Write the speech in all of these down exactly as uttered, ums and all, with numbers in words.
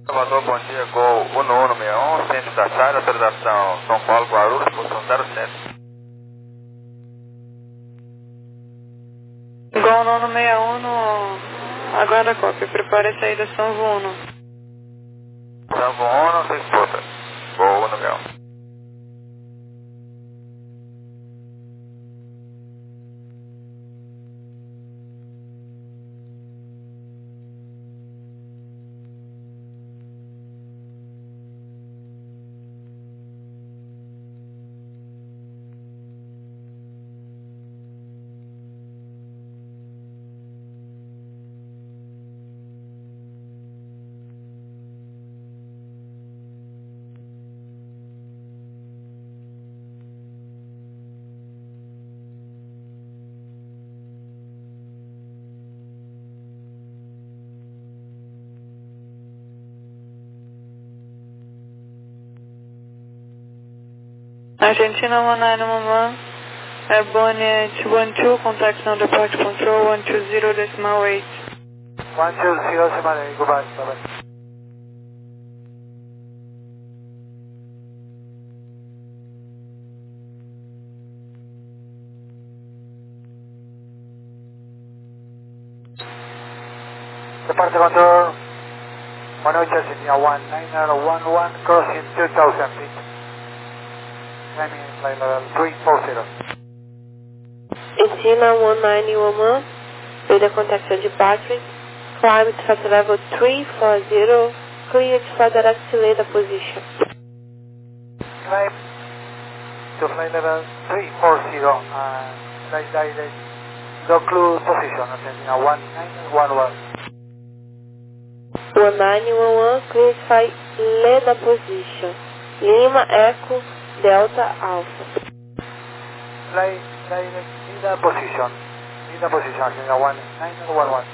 Salvador, bom dia, Gol um um seis um, centro da SAI, autorização São Paulo, Guarulhos, posição zero sete. Gol nono seis um no... Aguarda a cópia, prepare a saída São Vuno. São Vuno, seis escuta. Gol um um seis um. Argentina one nine one one, Airborne Edge one two, contact now departure control one two zero decimal eight. one two zero decimal eight, goodbye, bye bye. Departure control, one oh Argentina one nine zero one one, crossing two thousand feet. Climbing flight level three four zero. Argentina one nine one one, radar contact your departure, climb to flight level three four zero, cleared for direct radar position. Climb to flight level three four zero, and flight direct, no clue position, Argentina one nine one one. one nine one one, cleared for radar position, Lima Echo Delta Alpha. Flight direct, leader position, leader position, Argentina one nine one one.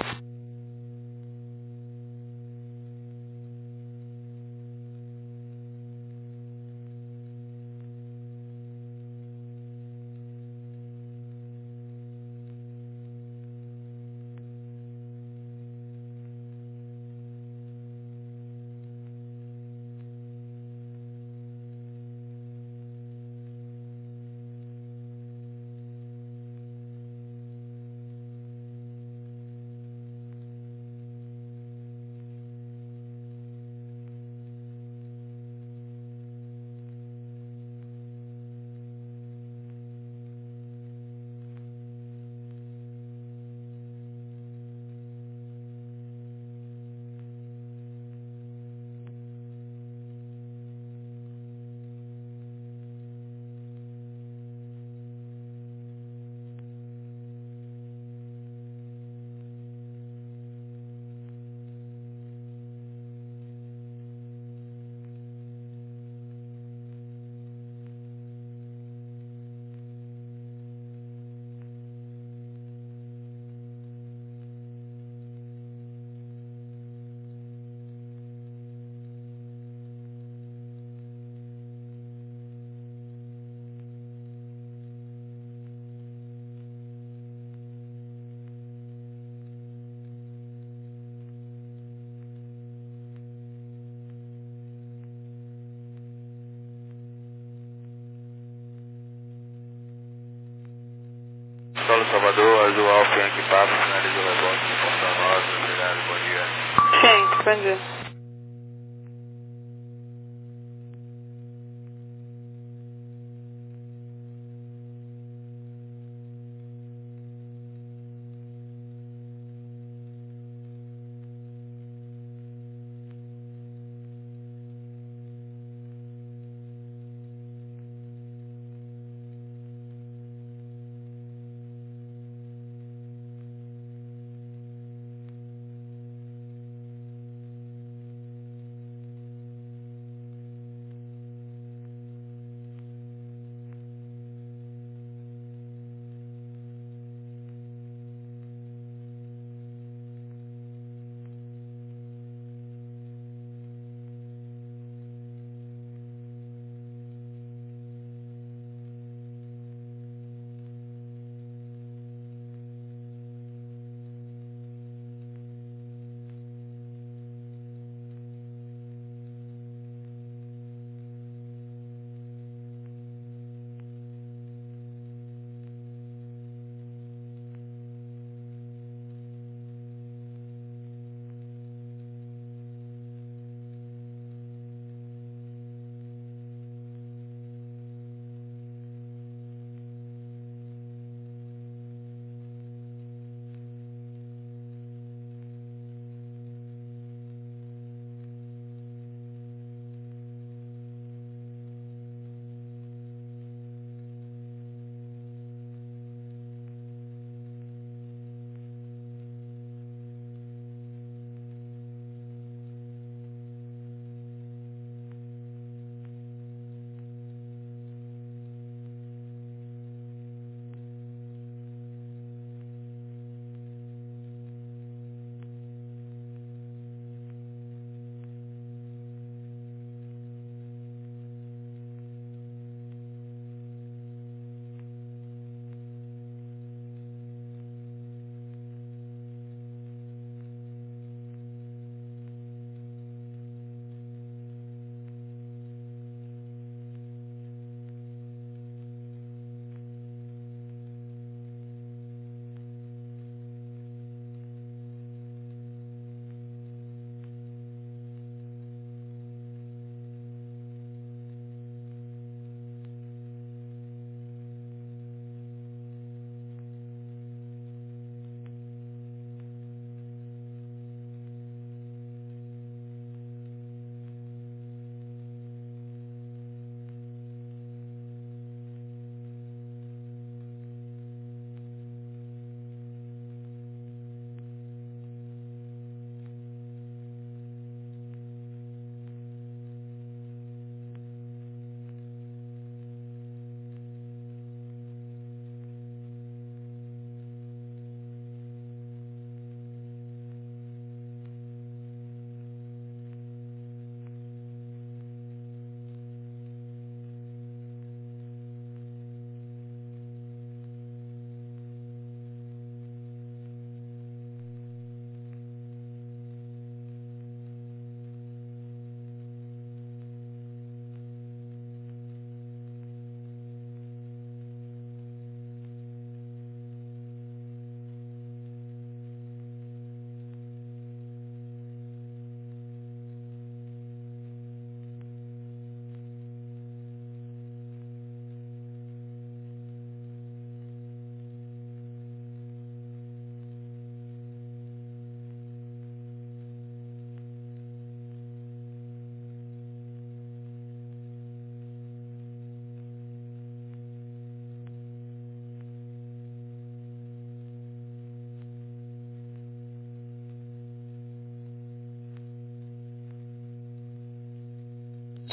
Solo Salvador, Azul Alfa Yankee Papa, finaliza o rebote de Ponta Nova, obrigado, bom dia. Sim, bom dia.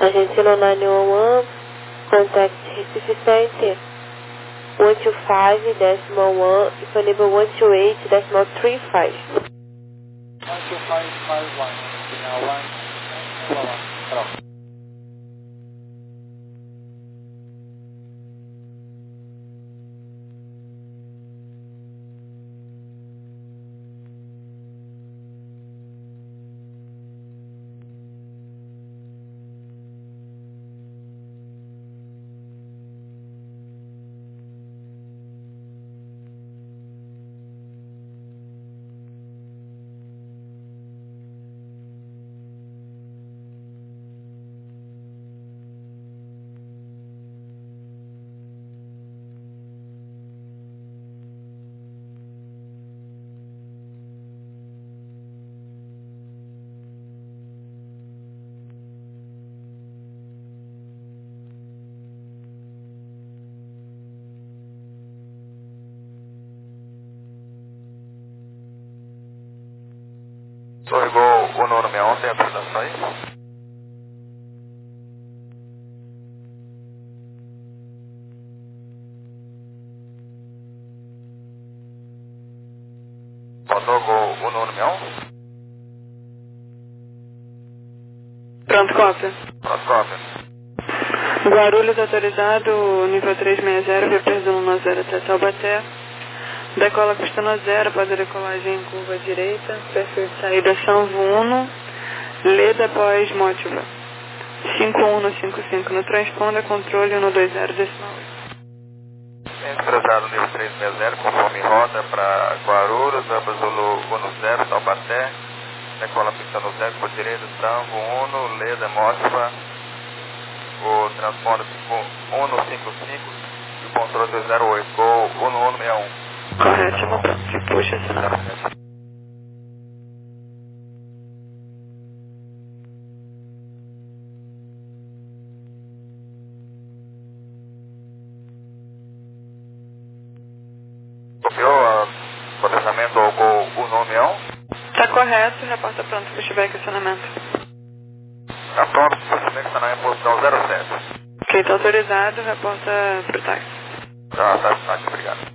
Agência nove um um, contact Recife Center, one two five decimal one, disponível one two eight decimal three five. one two five five one, now one, one, one, hello. Sou igual o número sessenta e um, tem apresentação aí? Botou o número sessenta e um? Pronto, cópia. Pronto, cópia. Guarulhos autorizado, nível trezentos e sessenta, V P um zero até Taubaté. Decola custando zero, pode decolagem em curva direita. Perfil de saída Sanvo um, Leda após Mótiva. cinco um no cinco cinco no transponder, controle um dois zero decimal oito. Expressado nível trezentos e sessenta, conforme rota para Guarulhos, Aba Zulu um zero, Taubaté. Decola pistando zero, por direita, Sanvo um, Leda Mótiva. O transponder um no cinco cinco e o controle dois zero oito, Gol um no um sessenta e um. Correto, pronto. Puxa, sinal. Copiou o processamento ao Gol um no sessenta e um? Tá correto, reporta pronto, puxa questionamento. Tá pronto, processamento está na posição zero sete. Ok, tá autorizado, reporta pro táxi. Tá, tá, tá, obrigado.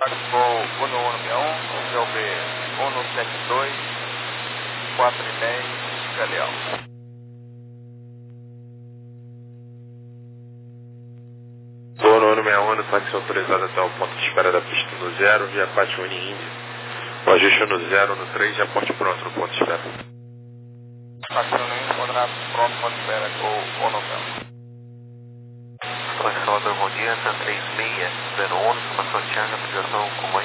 Participou um um seis um, C O B um sete dois, quatro dez, Galeão. Voo no ano sessenta e um, táxi autorizado até o ponto de espera da pista no zero, via Pátio Uni-Índia. O ajuste no zero, no três, já porte pronto no ponto de espera. Pátio Uni-Índia, encontrar pronto ponto de espera com o Onofel. Salvador, bom dia, T A M três seis zero um, informação de charge, aplicação como é?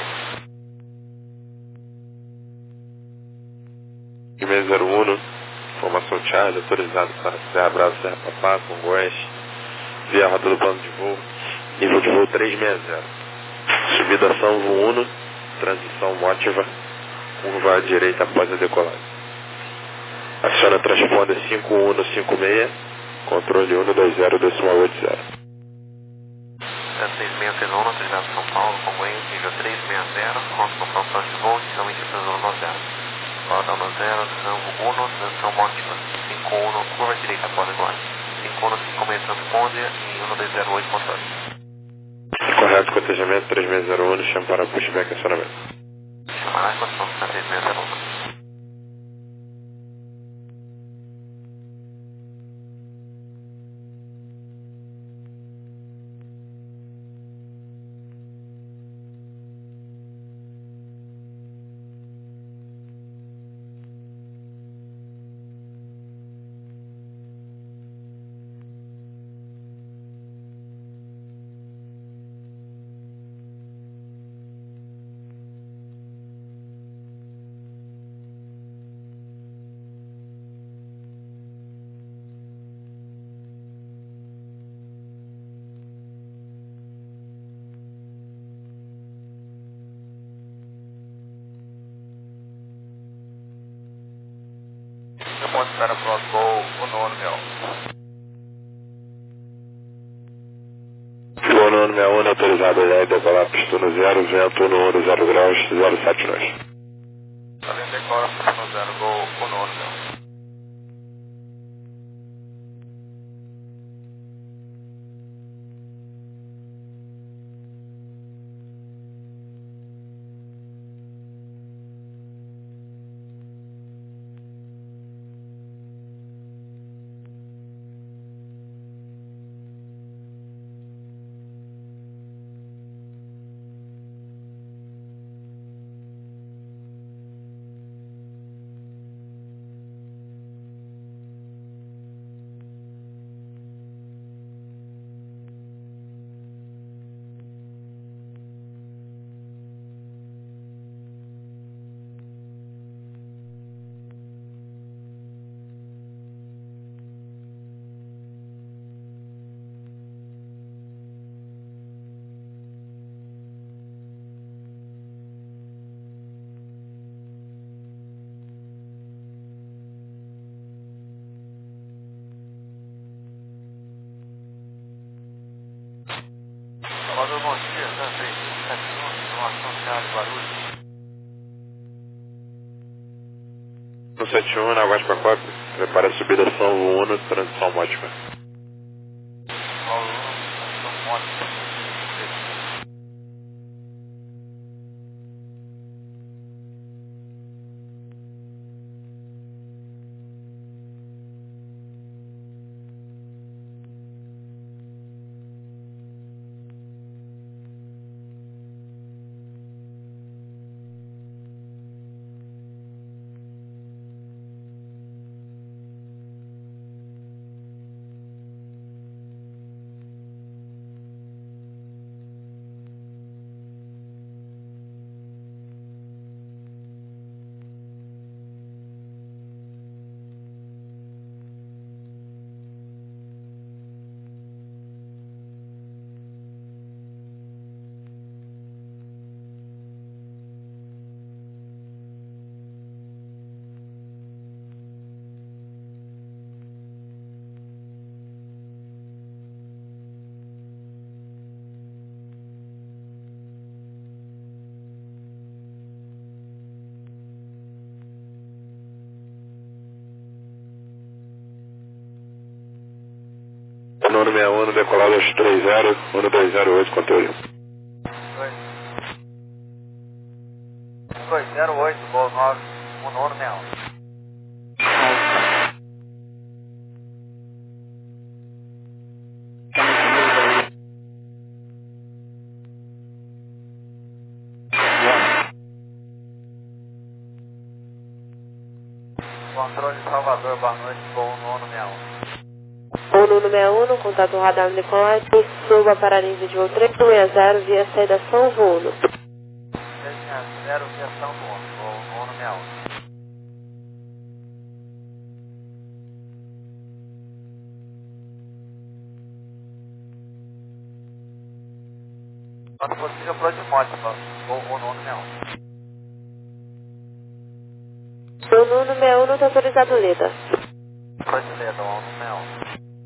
E seis zero um, informação Charlie, autorizado para Serra Brava, Serra Papá, Congonhas, via rota do plano de voo, nível de voo trezentos e sessenta. Subida São um, transição Motiva, curva à direita após a decolagem. Aciona transponder cinco um cinco seis, controle um dois zero decimal oito zero. T A M três seis zero um, autorizado São Paulo, Congonhas, nível trezentos e sessenta, consultação plano de voo, inicialmente atenção no zero. Rota no zero, São um, transição Motiva, cinco um, curva à direita após a decolagem. cinco um cinco seis transponder e um dois zero oito controle. Correto, cotejamento três seis zero um, chama para pushback acionamento. Chamar a equação T A M três seis zero um. Ponto de espera pronto com o nono meu. Voo no ano sessenta e um, autorizado a decolar pista no zero, vento no um zero graus, zero sete nove. Além de decora, pista no zero com o nono meu. Salvador, bom dia, T A M três seis sete um, informação de Charlie, Guarulhos. um sete um, na Guaspacope, prepara a subida São um, transição Motiva. Paulo, transição Motiva. No sessenta e um, decolado aos três zero, um dois zero oito, controle. Oi. Controle de Salvador, boa noite, voo nono sessenta e um. O Nuno sessenta e um, contato radar no decolagem, suba para a nível de voo três sessenta via saída São Vuno. três sessenta via São Vuno, voo nono sessenta e um. Quando possível, pro de moto, voo nono sessenta e um. O Nuno sessenta e um não está autorizado Leda. Pro de Leda, voo nono sessenta e um.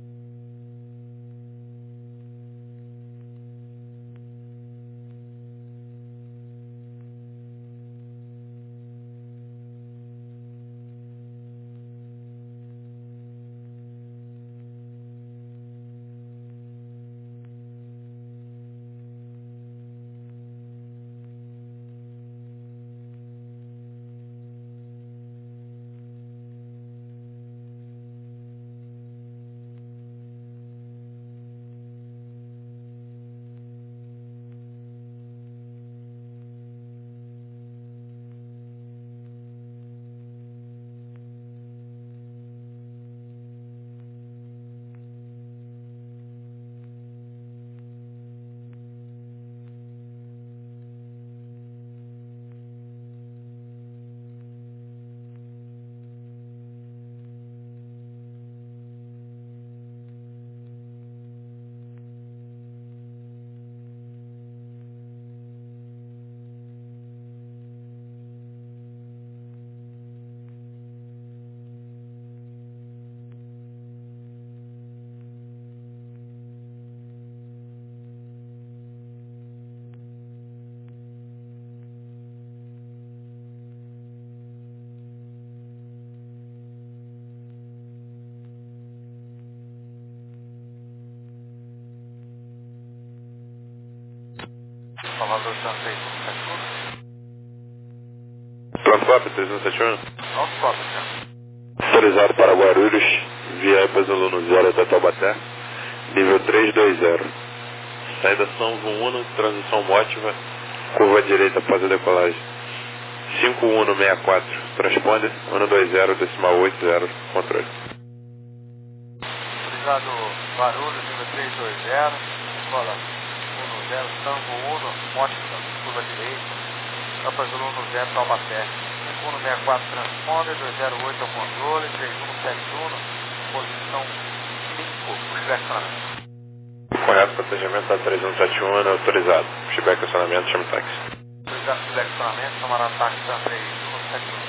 Salvador, Santos, três um sete um. Transcop três um sete um. Nosso cópia, senhor. Autorizado para Guarulhos, via Epas Aluno zero até Taubaté, nível três dois zero. Saída São Uno, transição Mótiva, curva direita após a decolagem. cinco um sessenta e quatro, transponder, um dois zero, decimal oito zero, controle. Autorizado Guarulhos, nível três dois zero, escola um zero, Tango um, Mótica, curva direita, Epas Aluno zero, Taubaté. cinco um sessenta e quatro, transponder, dois zero oito ao controle, três um sete um, posição cinco, flexionamento. Correto, protegimento da três um sete um, é autorizado. Feedback acionamento, chama táxi. Autorizado flexionamento, tomar ataque da três um sete um.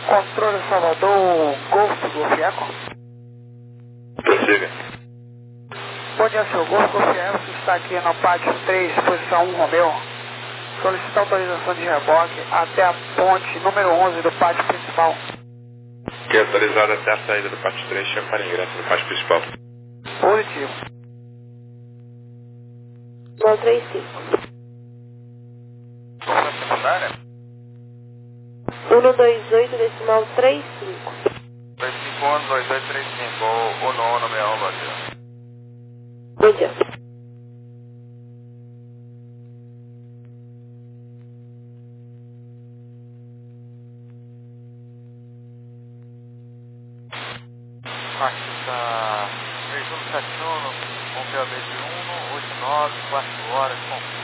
Controle Salvador, Golf, Golf Eco. Prossiga. Bom dia, senhor Golf, Golf Eco. Você está aqui no pátio três, posição um, Romeu. Solicita autorização de reboque até a ponte número onze do pátio principal. Que é autorizado até a saída do pátio três, chama para ingresso no pátio principal. Positivo. Mal três cinco. Qual secundária? um dois oito decimal três cinco. dois cinco um, dois oito três cinco, o uno uno meia um, bom dia. Bom dia. Pasta três um sete um, com P O B de um, oito nove, quatro horas, com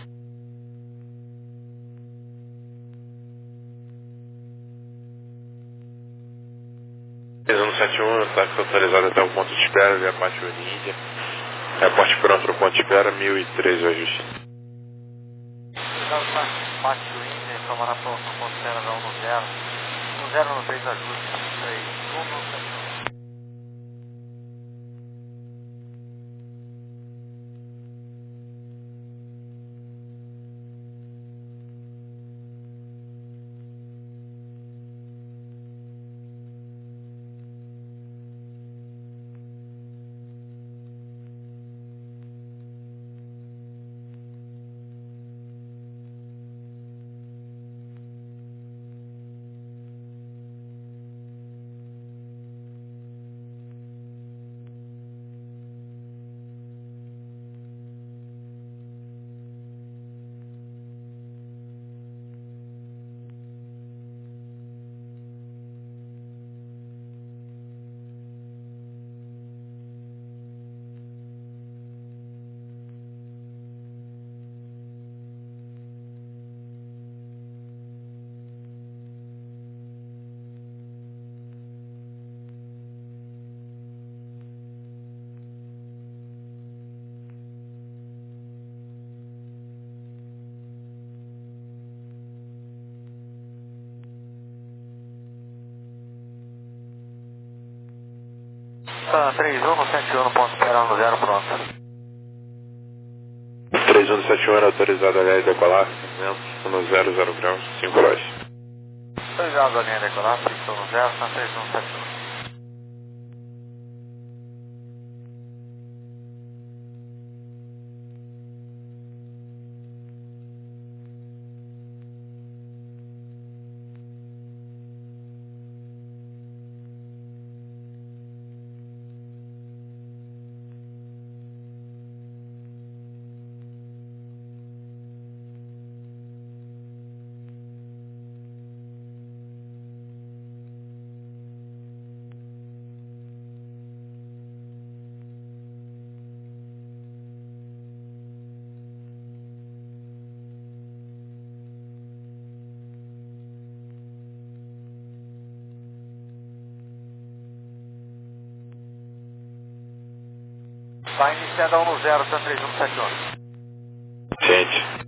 três um sete um, táxi autorizado até o ponto de espera, via pátio Índia. Reporte pronto para o ponto de espera, mil e três o ajuste. Obrigado, Pátio Índia, informará para o ponto de espera da um zero. um zero no três ajuste, três um sete um. três um sete um no ponto de espera no zero, pronto. três um sete um era autorizado a linha decolar, no zero zero graus, cinco horas. Autorizado a linha decolar, posição no zero, está três um sete um. Vai iniciando a um zero, está três um sete um. Gente.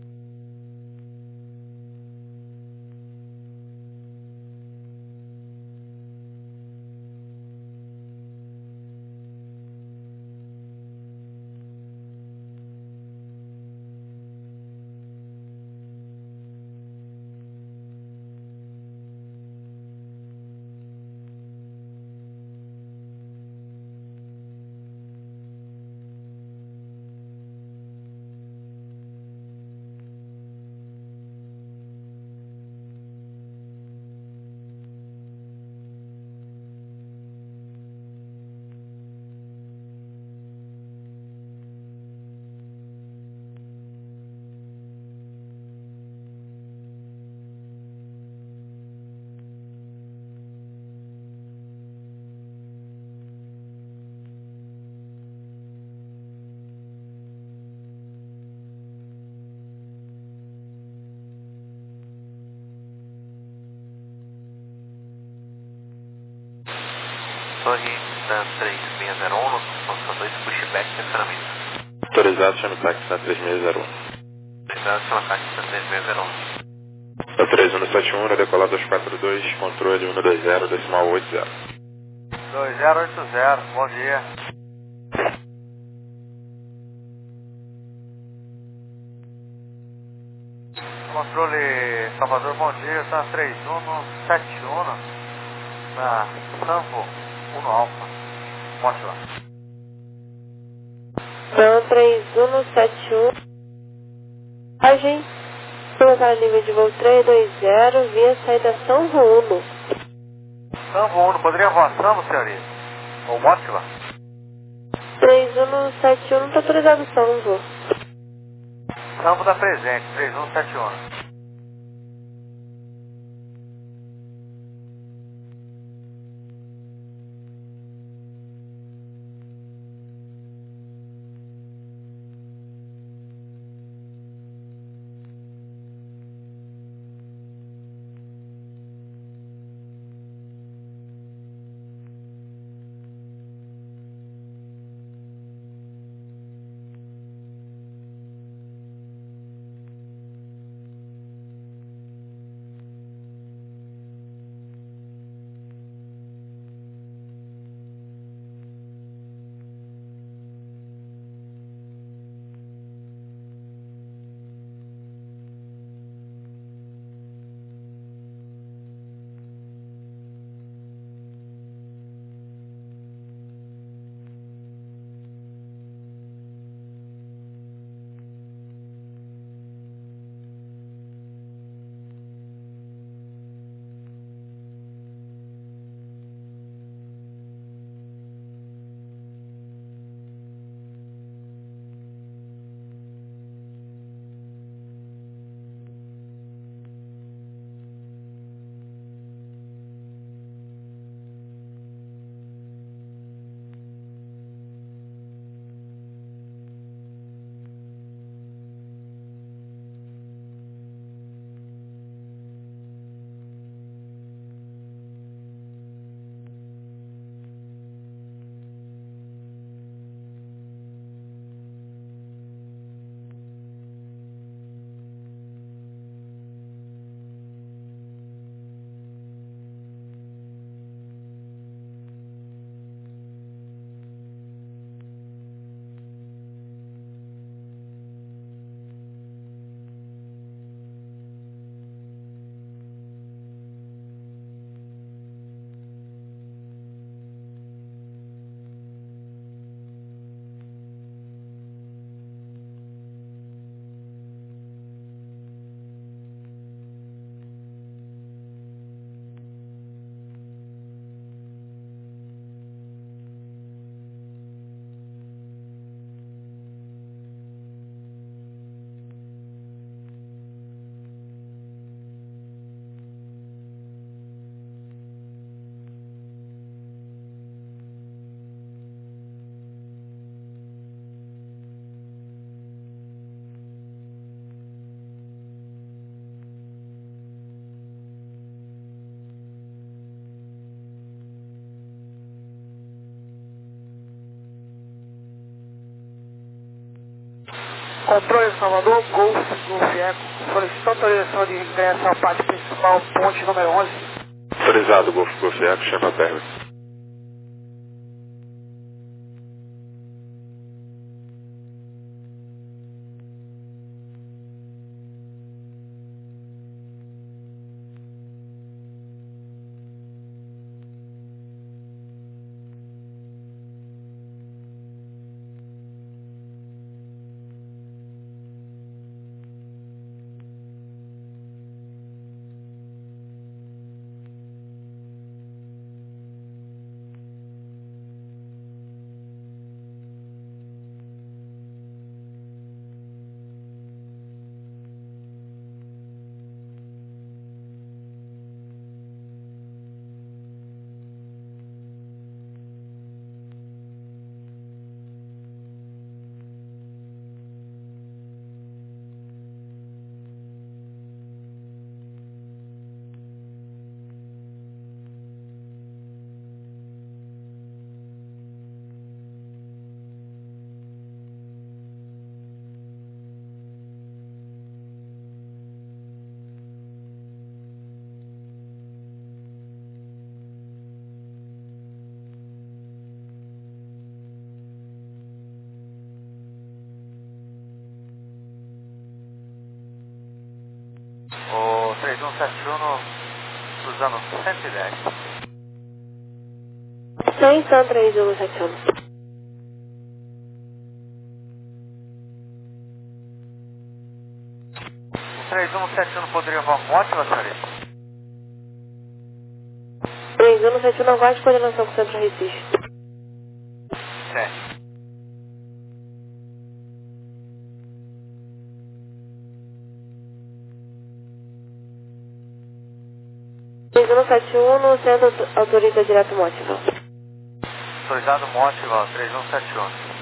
Torre da três seis zero um, nosso dois pushback de estacionamento. Autorizado, chama o táxi na três seis zero um. Autorizado, chama o táxi na três seis zero um. três um sete um, decolar dois quatro dois, controle um dois zero, decimal oito zero. dois zero oito zero, bom dia. Controle Salvador, bom dia, tá três um sete um na Sampo um Alfa, mostra lá. Então, três um sete um, agem, colocar nível de voo três dois zero, via saída São Bruno. Sampo um, poderia voar Sampo, senhoria? Ou mostra lá? três um sete um, não está autorizado Sampo. Sampo está presente, três um sete um. Controle Salvador, Golf, Golf Eco, solicita autorização de ingresso ao pátio principal, ponte número onze. Autorizado, Golf, Golf Eco, chama a perna. três um sete um, cruzando cento e dez. cem, Sun três um sete um. O três um sete um poderia voar Motiva, senhorita? três um sete um, aguarde coordenação com o Centro Recife. Certo. três um sete um, no centro autoriza direto Motiva. Autorizado Motiva, três um sete um.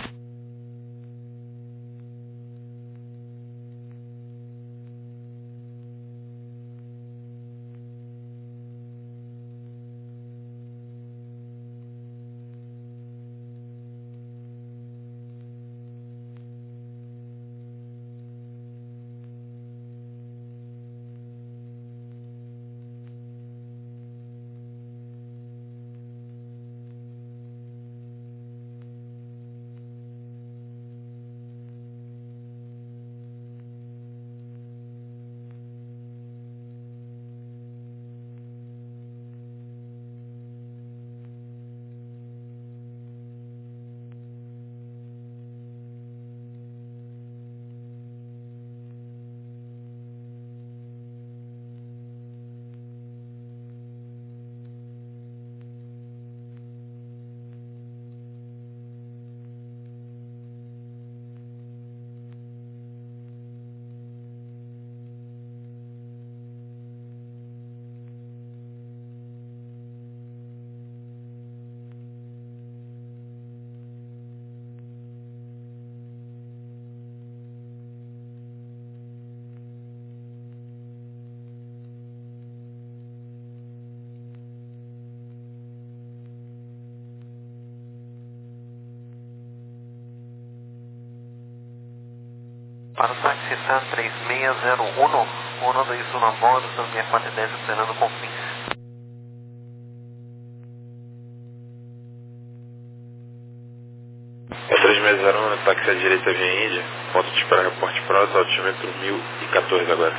Para o táxi Sun três seis zero um, Ono dois um na bordo, Sun seis quatro dez, operando com fins. três seis zero um, táxi à direita via Índia, ponto de espera reporte próximo, altímetro mil e quatorze agora.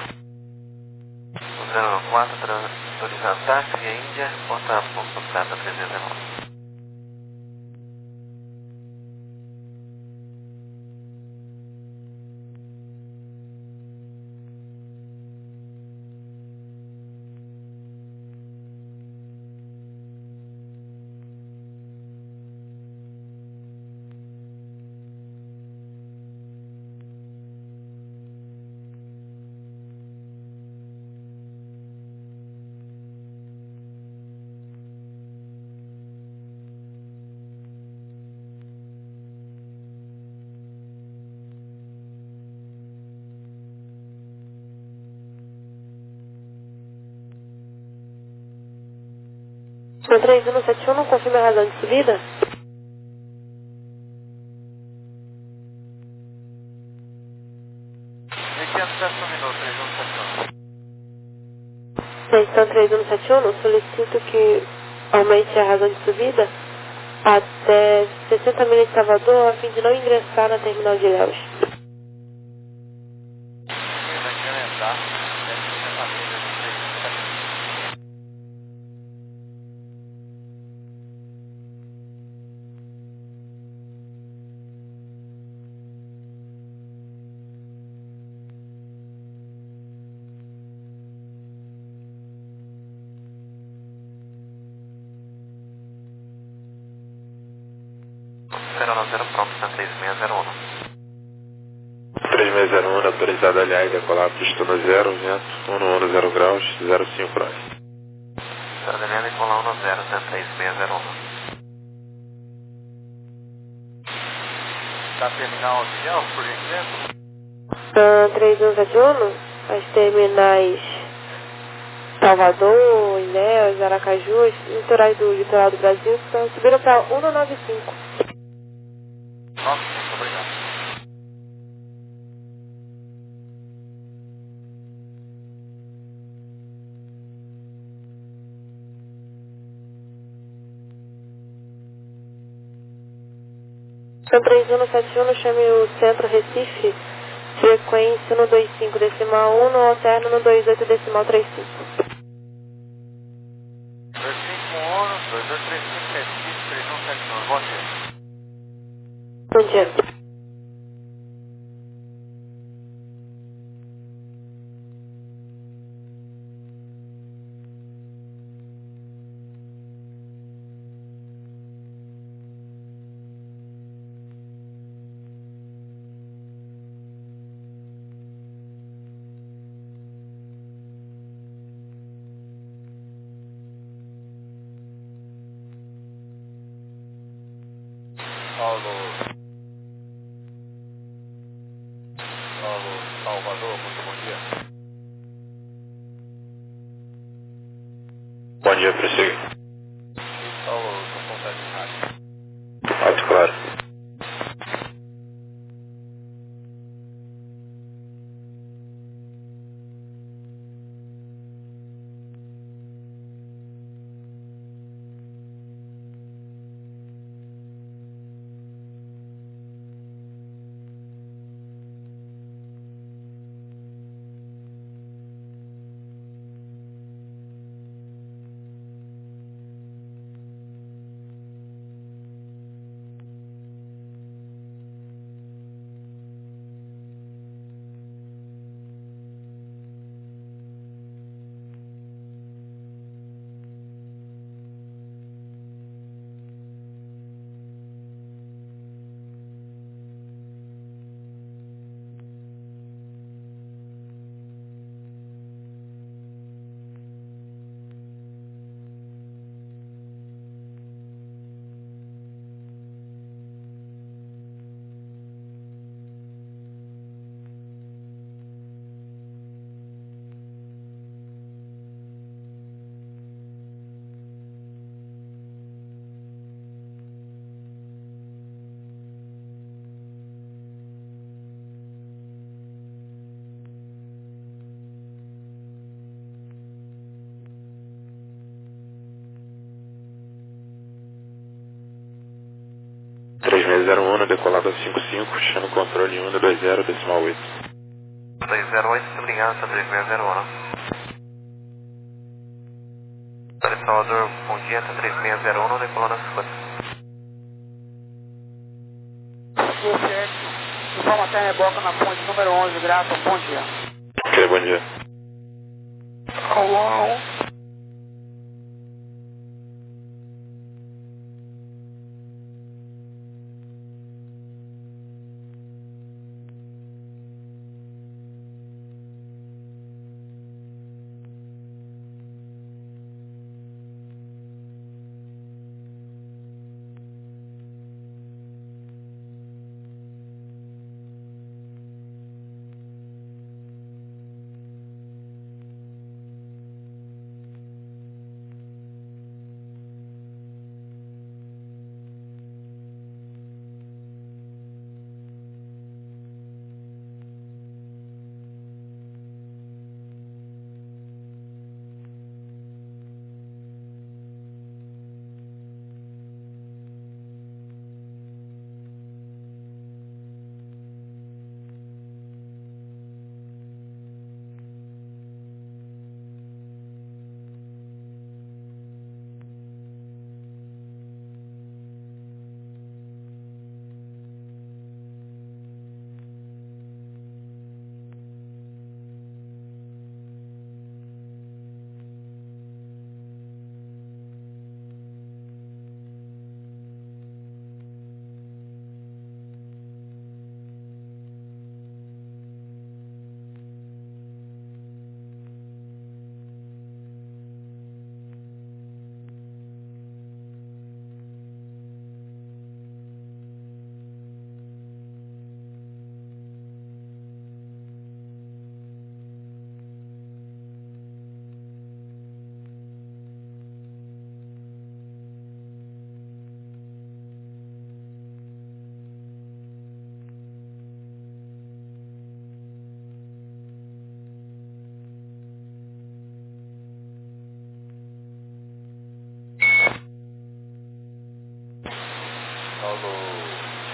zero quatro, autorizado táxi via Índia, porta ponto data trezentos e nove. O três um sete um, não confirma a razão de subida? Iniciando décimo minuto, três um sete um. Atenção três um sete um, solicito que aumente a razão de subida até sessenta milhas de Salvador, a fim de não ingressar na terminal de Ilhéus. Ele vai incrementar dez por cento a milha do três um sete um. zero zero pronto, Sun três seis zero um. três seis zero um, autorizado aliás, decolar pistona zero, vento, um um zero graus, zero cinco praia. zero Daniela e colar um zero, Sun três seis zero um. Da terminal de Ilhéus, por gentileza? Uh, três um sete um, as terminais Salvador, Ilhéus, Aracaju, os litorais do litoral do Brasil subiram para cento e noventa e cinco. nove cinco, obrigado. Então, três um sete um, chame o Centro Recife Frequência no dois cinco decimal um, no alterno no dois oito decimal trinta e cinco. dois cinco um, dois oito três cinco sete cinco três um sete nove. Bom dia. Bom dia. Alô. Alô, Salvador, muito bom dia. Bom dia, prossiga. Alô, sou contato de rádio. Alto claro. três seis zero um, decolado cinco cinco, fechando o controle um dois zero decimal oito. dois zero oito, obrigado, três seis zero um. Salvador, bom dia, três seis zero um, decolando cinquenta. sete, João Maté Reboca na ponte número onze, Graça, bom dia. Ok, bom dia. Alô.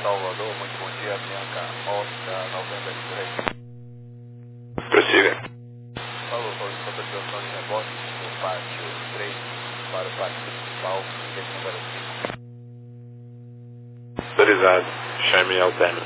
Salvador, muito bom dia, Bianca Oscar noventa e três. Prossiga. Falou, solicitando autorização de rebote do pátio três para o pátio principal, item número cinco. Autorizado. Chame alterna.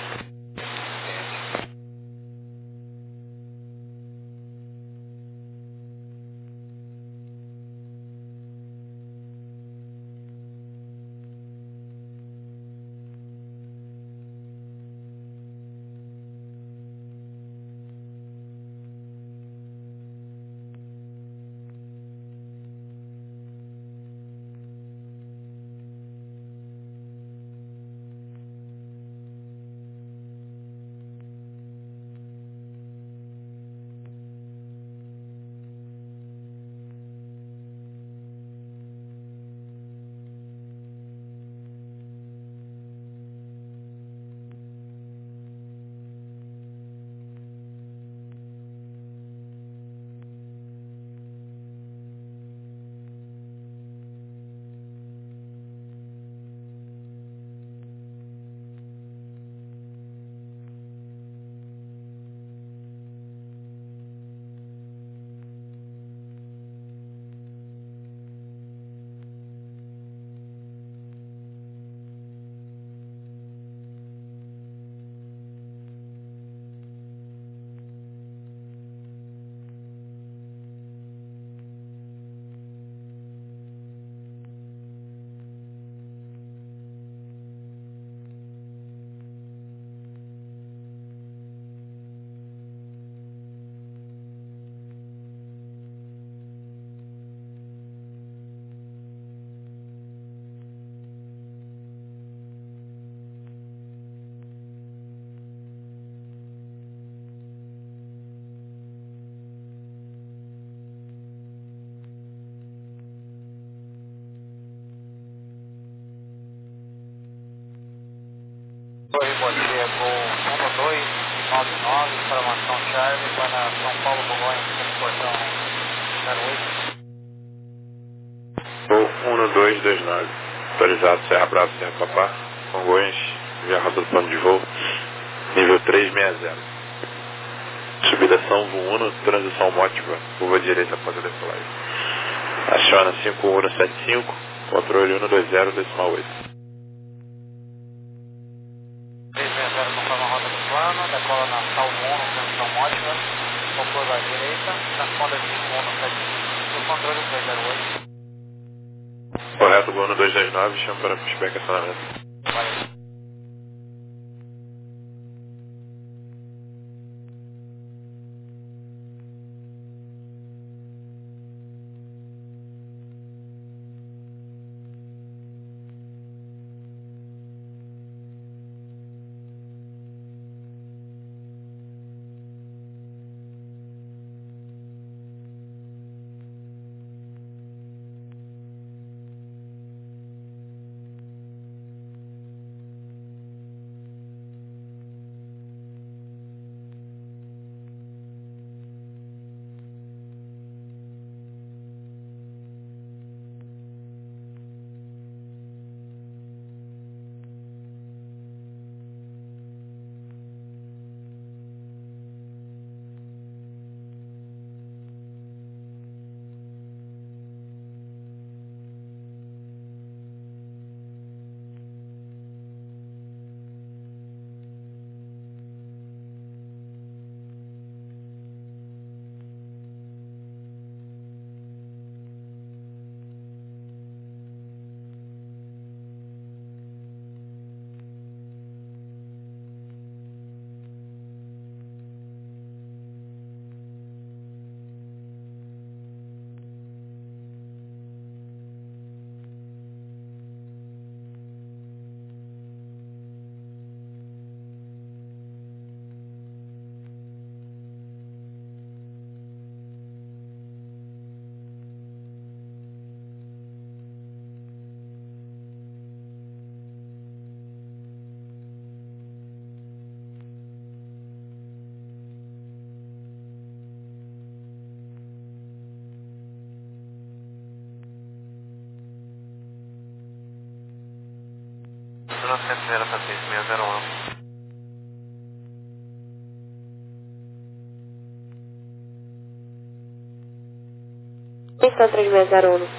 Oi, bom dia, com um dois nove nove, informação Charlie para São Paulo, Borgonha, portão zero oito. Ou um dois dois nove. Autorizado Serra Brava, Serra Papá, Congonhas, via rota do plano de voo, nível trezentos e sessenta. Subida São Uno, transição Mótiva, curva direita após a decolagem. Aciona cinco um sete cinco, controle um dois zero, decimal oito. Decola na São Uno, transição Mótiva, com curva à direita, transponder cinco um sete cinco, o controle dois zero oito. Correto, Gol no dois dois nove, chama para pushback acionamento. Valeu. Cruzeiro sete zero para seis seis zero um. Está três seis zero um.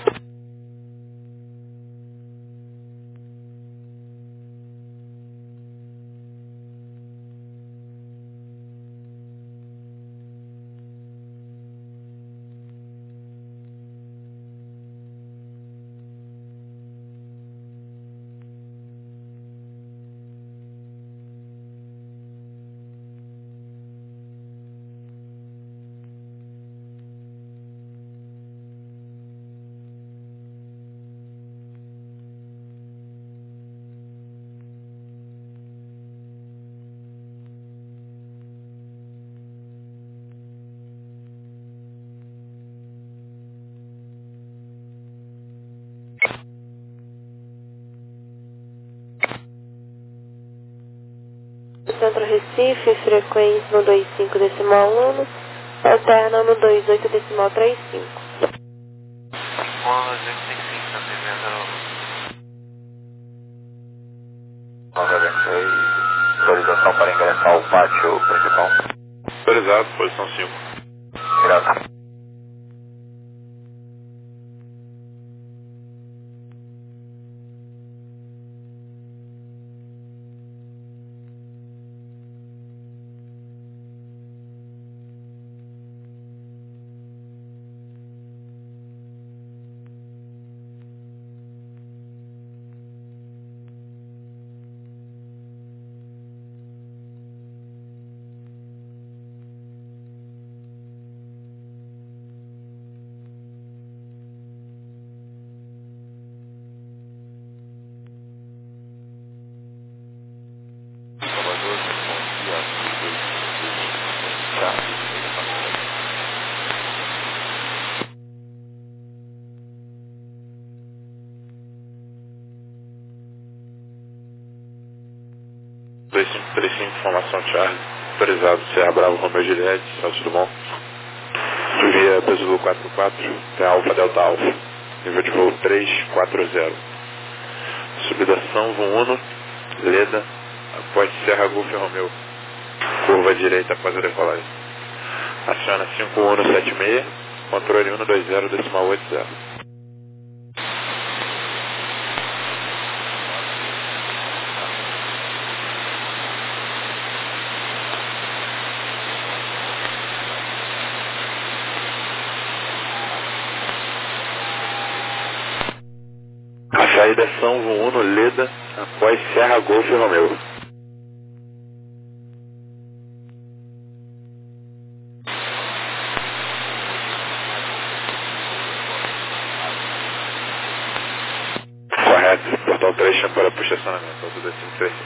Centro Recife, frequência no dois cinco decimal um, alterna no dois oito decimal três cinco. um dois oito seis cinco para seis seis zero um. noventa e seis, autorização para ingressar ao pátio principal. Autorizado, posição cinco. Graças. dois cinco três cinco, informação Charlie. Autorizado, Serra Bravo, Romeo Juliette, Celso, tudo bom? Via Peso quatro quatro, até Alfa Delta Alfa. Nível de voo três quatro zero. Subida São Uno, Leda, após Serra Golf Romeo. Curva direita após a decolagem. Aciona cinco um sete seis, controle um dois zero decimal oito zero. A saída é São Uno, Leda, após Serra Golf Romeo. Correto, portal três para para o estacionamento, alto dois cinco três.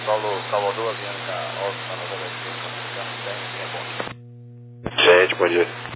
Paulo Salvador, Avianca, Oscar, Nova Iguaçu, Campos, Bem, bom. Gente, bom dia.